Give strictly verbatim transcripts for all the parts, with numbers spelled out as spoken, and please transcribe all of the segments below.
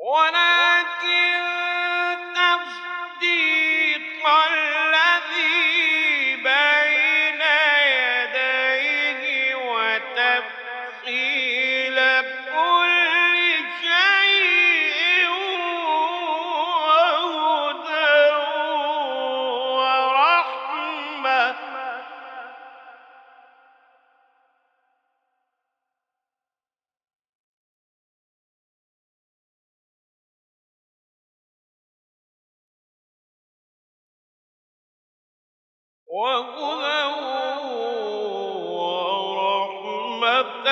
ولكن تصديق الذي بين يديه وتفصيل كل شيء وهدى ورحمة وهدى ورحمة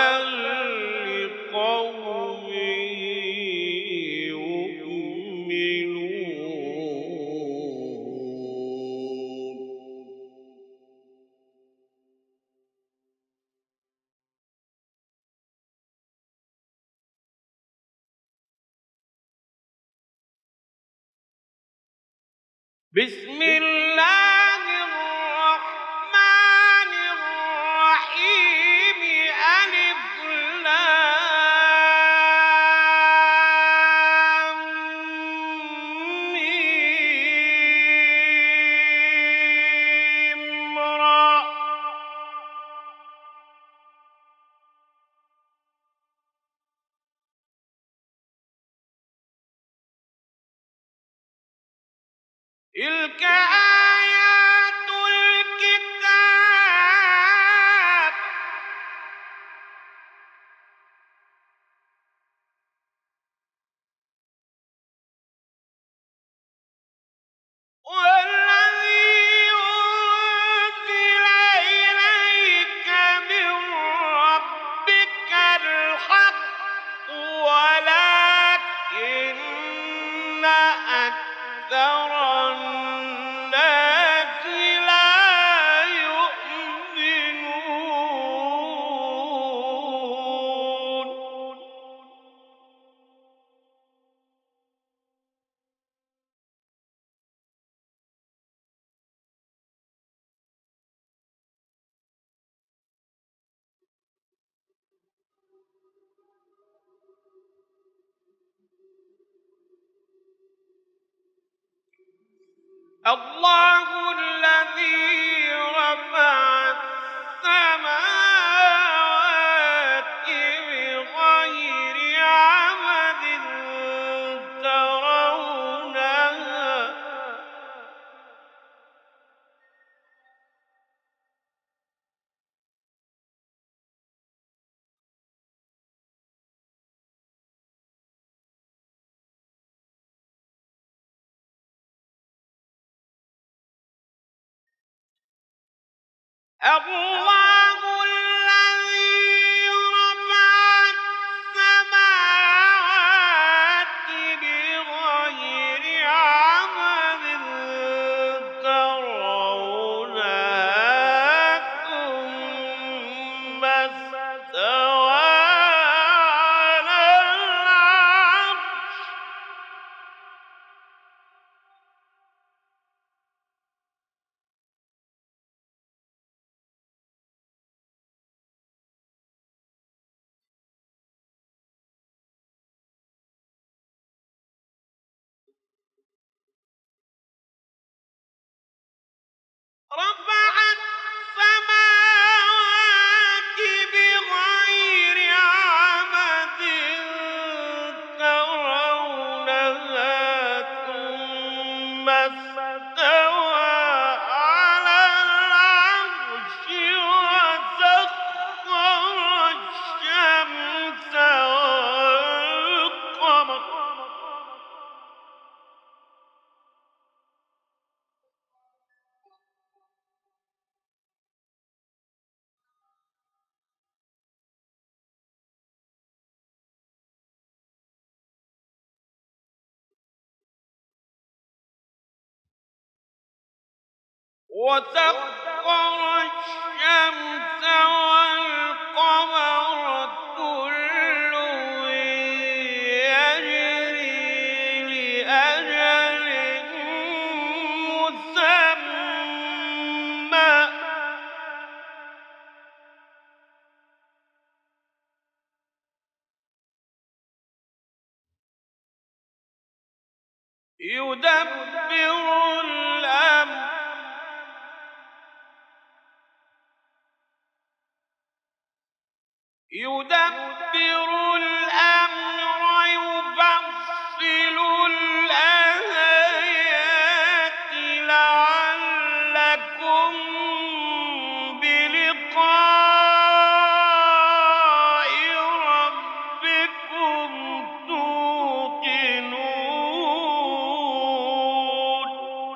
لقوم يؤمنون. بسم الله الرحمن الرحيم. ألف لام ميم را. تلك آيات الكتاب والذي أنزل إليك من ربك الحق ولكن أكثر الناس لا يؤمنون. الله الذي رفع السماوات بغير عمد ترونها الله الذي رفع السماوات بغير عمد ترونها ثم استوى على العرش. رفع السماوات بغير عمد ترونها ثم استوى على العرش وسخر الشمس والقمر وسخر الشمس والقمر كل يجري لأجل مسمى يدبر الأمر يدبر الأمر يفصل الآيات لعلكم بلقاء ربكم توقنون.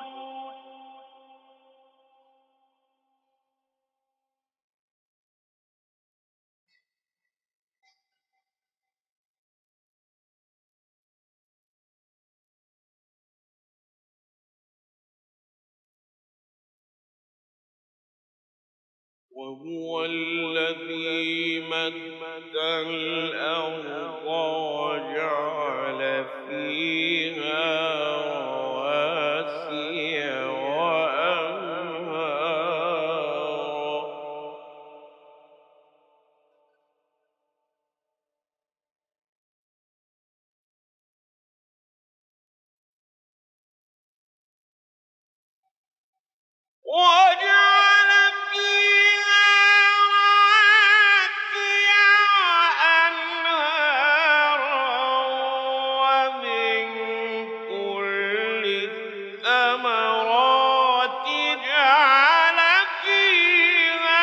وهو الذي مد الأرض وجعل فيها رواسي وأنهارا وجعل فيها رواسي وأنهارا ومن كل الثمرات جعل فيها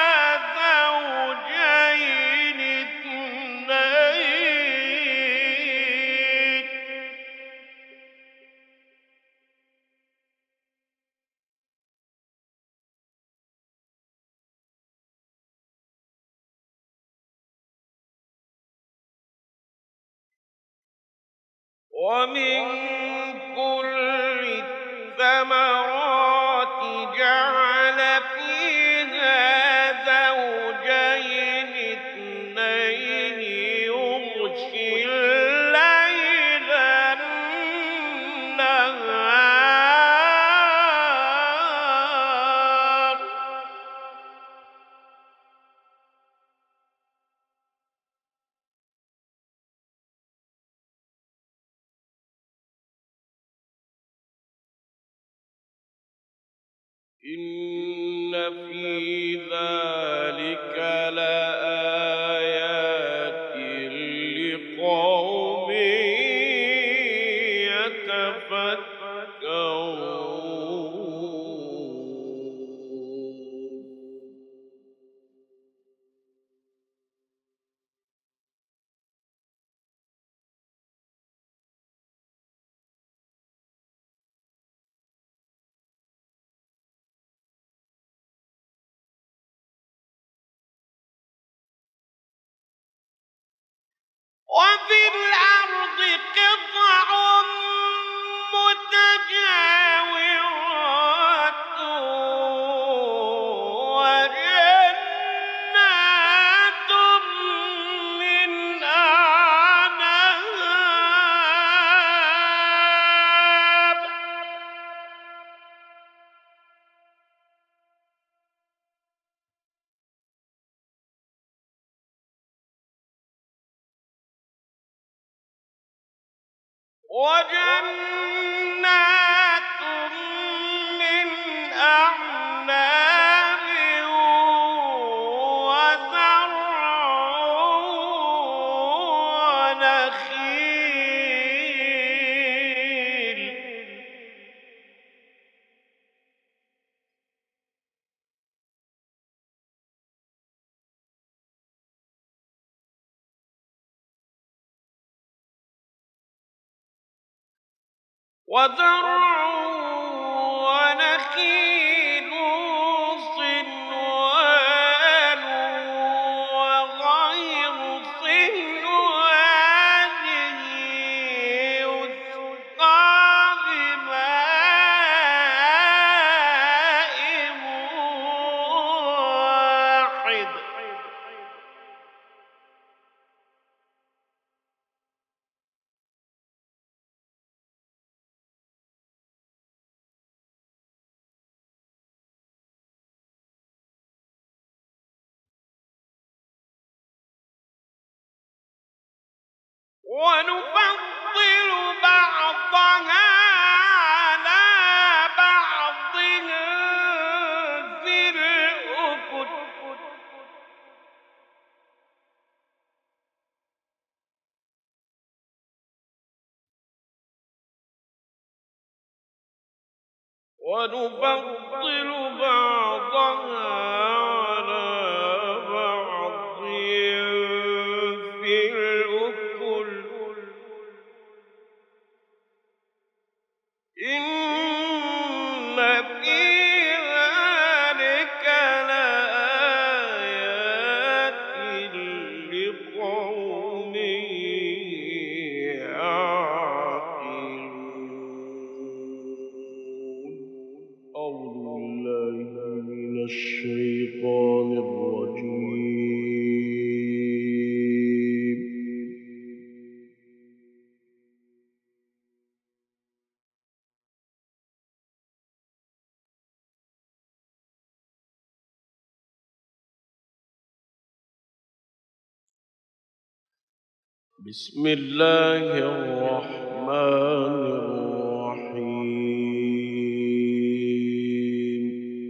زوجين اثنين. ومن كل الثمرات جعل فيها زوجين اثنين يغشي الليل النهار إن في ذلك لآيات لقوم يتفكرون. وفي الأرض قطع متجاورات وجنات من أعناب وجنات من أعناب وزرع ونخيل وزرع ونخيل صنوان وغير صنوان يسقى بماء واحد. ونفضل بعضها ونفضل بعضها على بعض في الأكل إن في ذلك لآيات لقوم يعقلون. أعوذ بالله من الشيطان الرجيم. بسم الله الرحمن الرحيم.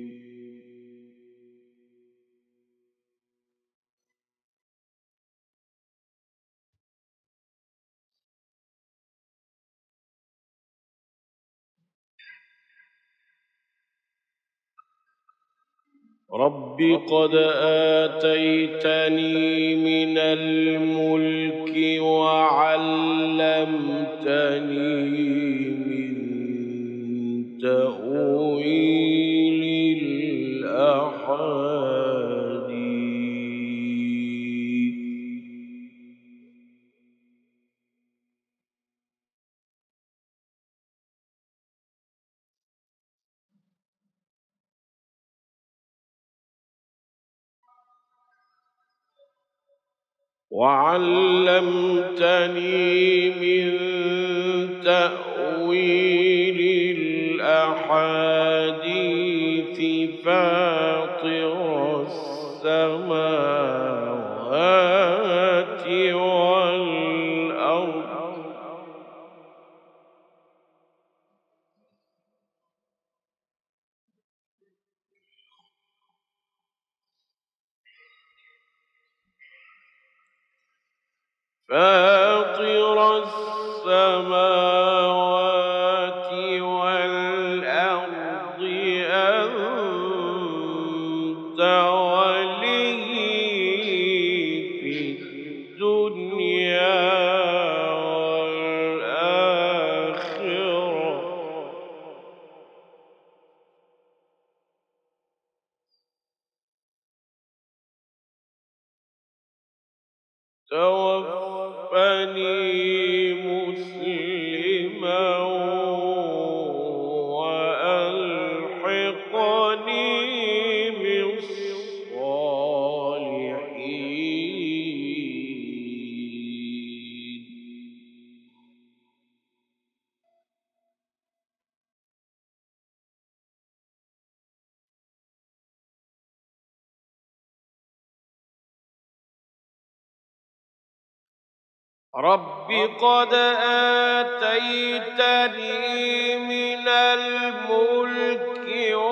رب قد آتيتني من الملك وعلمتني من تأويل الأحاديث وعلمتني من تأويل الأحاديث فاطر السماوات والأرض فاطر السماوات والأرض أنت ولي في الدنيا والآخرة توفني مسلما وألحقني بالصالحين. رب قد آتيتني من الملك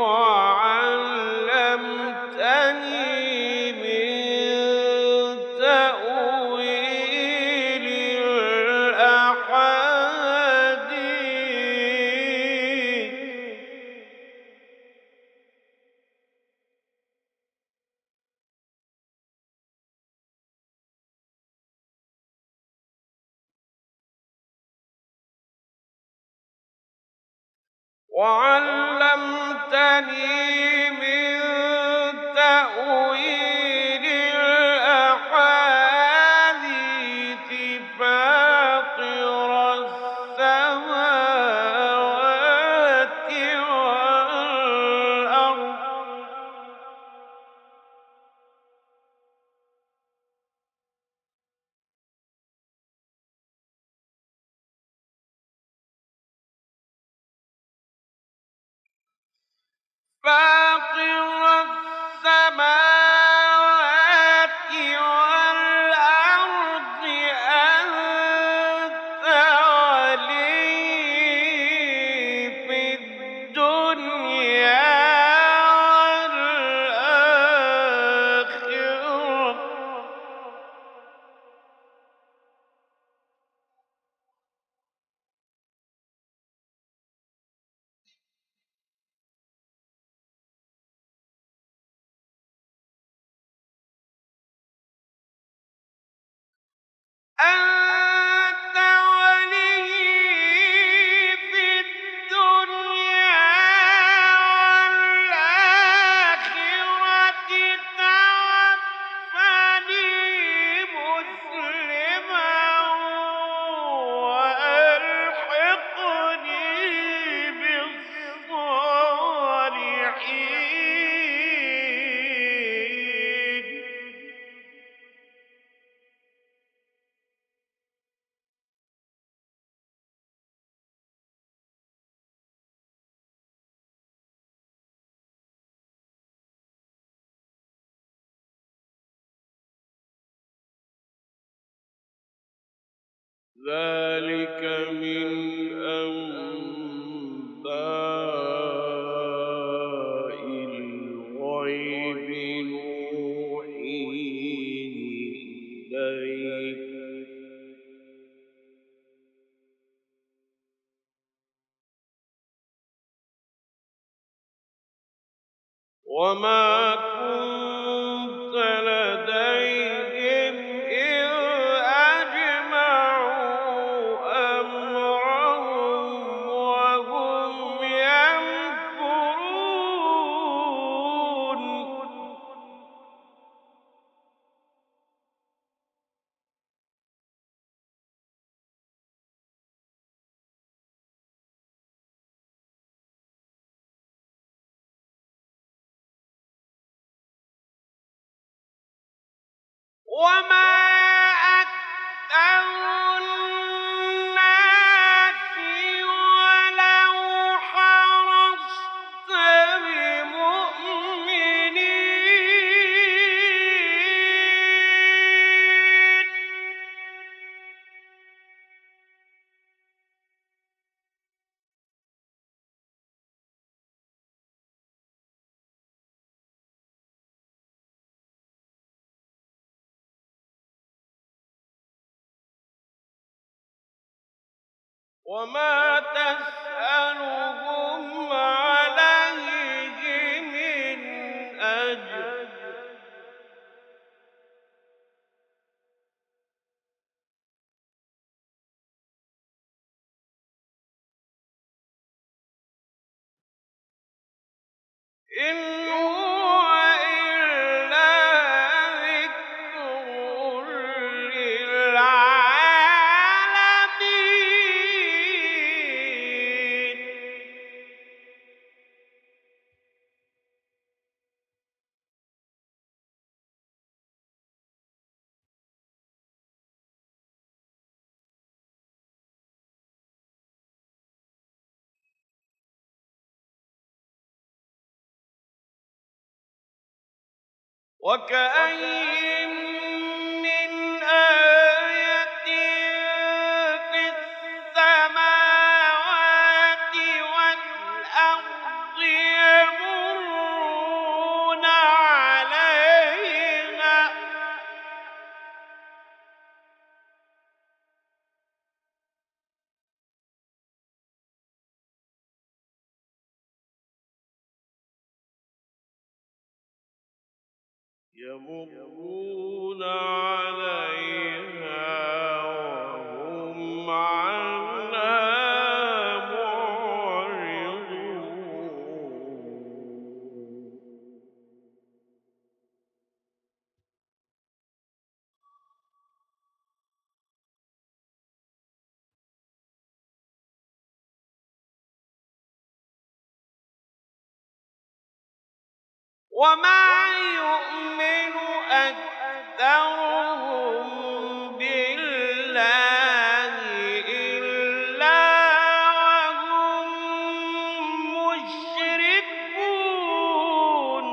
وعلمتني من تأويل الأحاديث وعلمتني من تأويل الأحاديث فاطر السماوات والأرض فاطر السماوات والأرض أنت ولي في الدنيا والآخرة أنت وليي في الدنيا والآخرة، توفني مسلما وألحقني بالصالحين. ذلك من أنباء الغيب نوحيه إليك، وما كنت لديهم إذ أجمعوا أمرهم وهم يمكرون. وما أكثر الناس ولو حرصت بمؤمنين. وما تسألهم عليه من أجر، إن هو إلا ذكر للعالمين. وكأين من آية في السماوات والأرض يمرون عليها يمرون عليها وهم عنها معرضون. وما يؤمن أكثرهم بالله إلا وهم مشركون.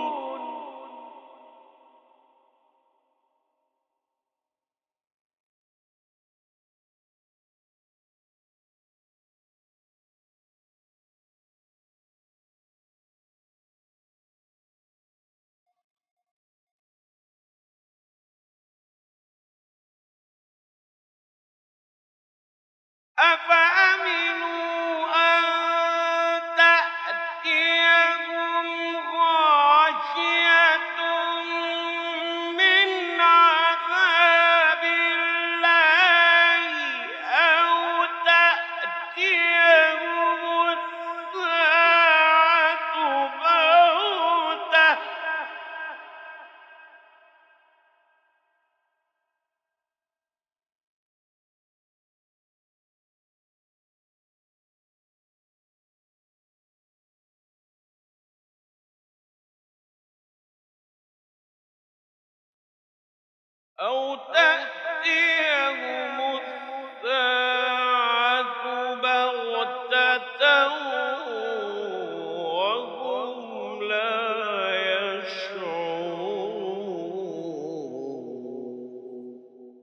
أفأمنوا أن تأتيهم غاشية من عذاب الله أو تأتيهم الساعة بغتة وهم لا يشعرون.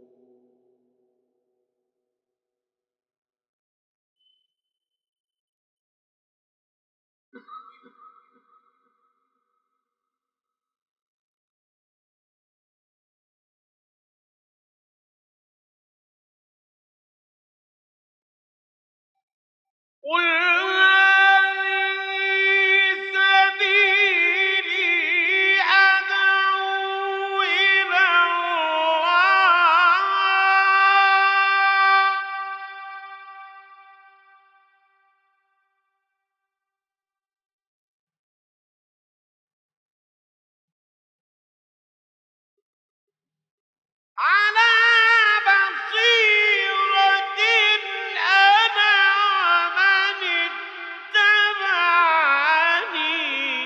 قل هذه سبيلي أدعو إلى الله على بصيرة أنا ومن اتبعني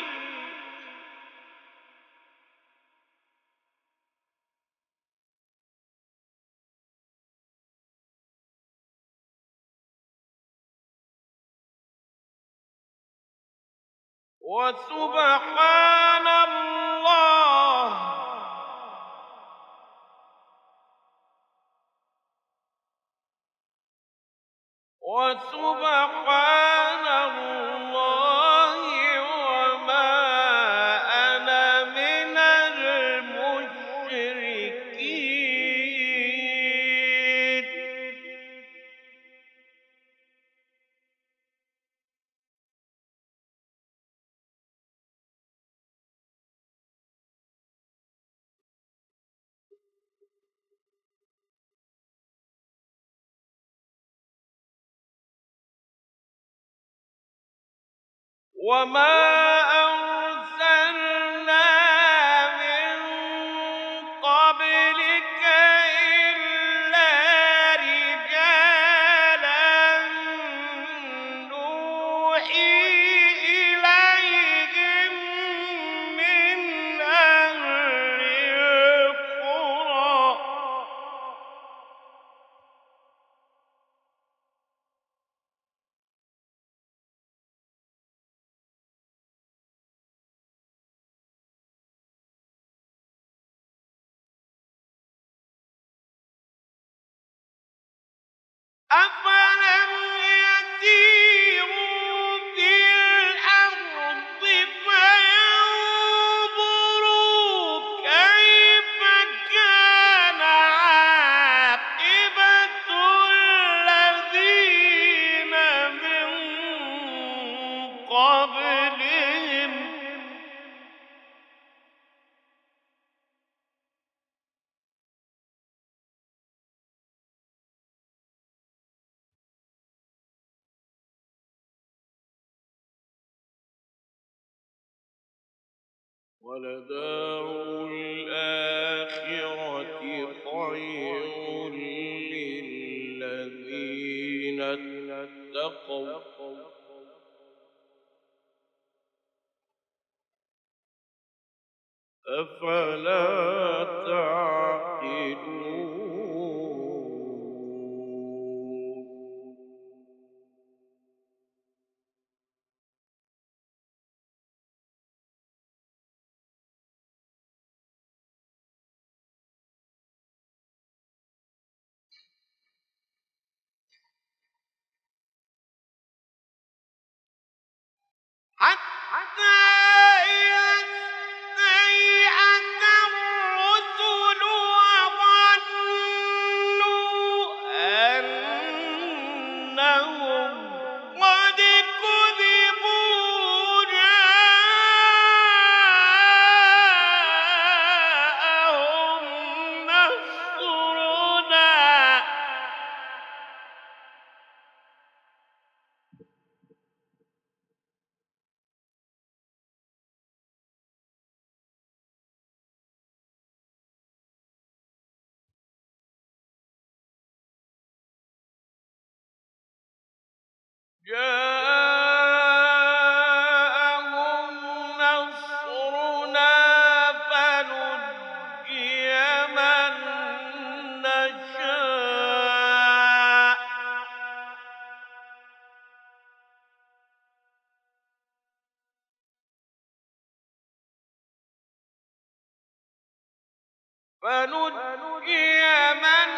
وسبحان الله وسبحان الله وما أنا من المشركين. وما أرسلنا من قبلك إلا رجالا نوحي إليهم من أهل القرى أفلم يسيروا في الأرض فينظروا كيف كان عاقبة الذين من قبلهم ولدار الآخرة خير للذين اتقوا أفلا تعقلون. حتى إذا استيأس الرسل وظنوا أنهم قد كذبوا جاءهم نصرنا جاءهم نصرنا فنجي من فنجي من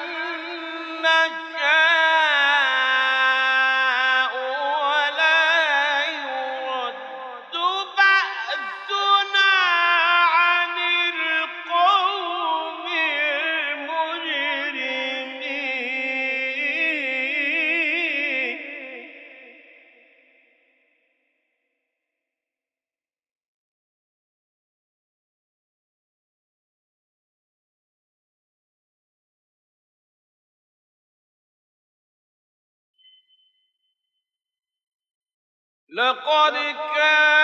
نشاء ولا يرد بأسنا عن القوم المجرمين. لقد كان